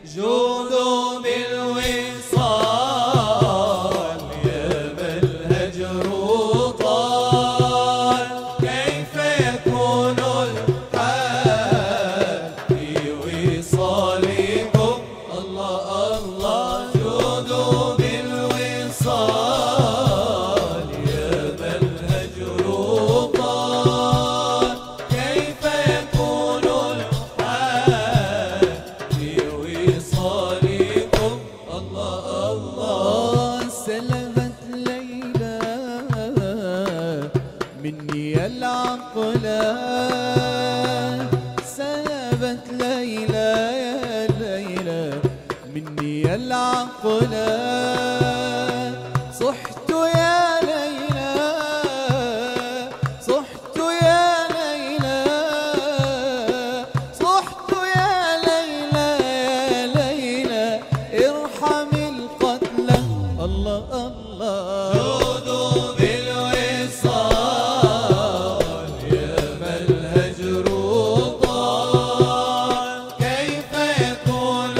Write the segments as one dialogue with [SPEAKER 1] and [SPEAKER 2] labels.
[SPEAKER 1] جود بالوصال يا من الهجر طال، كيف يكون الحال في وصالكم؟ الله الله جود بالوصال يا من الهجر طال، كيف يكون الحال في وصالكم؟ الله الله
[SPEAKER 2] سلبت ليلى مني العقلان، سلبت ليلى يا ليلى مني العقلان، صحت يا ليلى صحت يا ليلى صحت يا ليلى يا ليلى ارحم القتلى. الله الله
[SPEAKER 1] جود بالوصال يا من الهجر طال، كيف يكون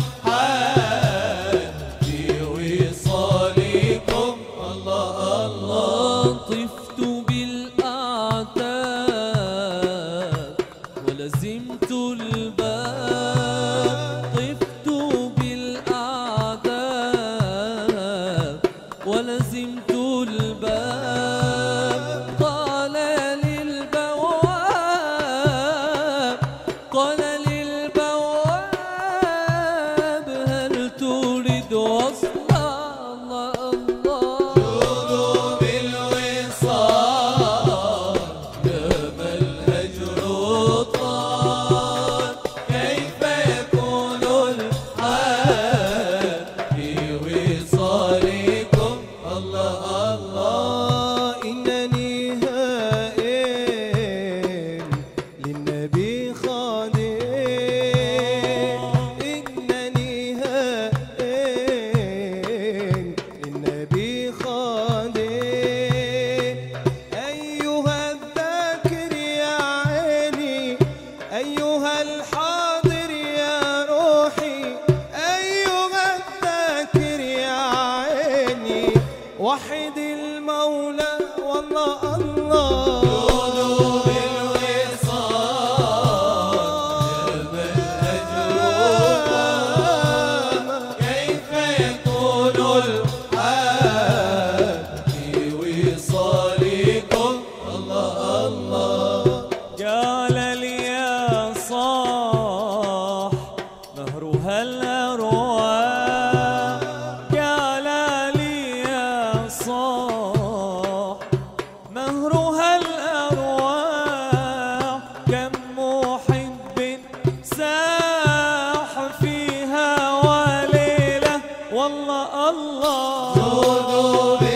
[SPEAKER 1] الحال في وصالكم؟ الله الله
[SPEAKER 3] طفت بالأعتاب ولزمت الباب، طفت بالأعتاب ولزمت الباب، قال للبواب قال للبواب هل تريد وصلا؟ الله الله
[SPEAKER 1] جود بالوصال يا من الهجر طال، كيف يكون الحال في وصالكم؟ الله الله
[SPEAKER 2] إنني هائم للنبي خادم، إنني هائم للنبي خادم، أيها الذاكر يا عيني أيها الحاضر يا روحي، أيها الذاكر يا عيني وحد المولى والله الله.
[SPEAKER 1] جود بالوصال يا من الهجر طال، كيف يكون الحال في وصالكم؟ الله الله
[SPEAKER 3] قال لي يا صاح مهرها الأرواح، قال لي يا صاح مهرها الأرواح، كم محب ساح فيها وليلة والله الله.
[SPEAKER 1] جود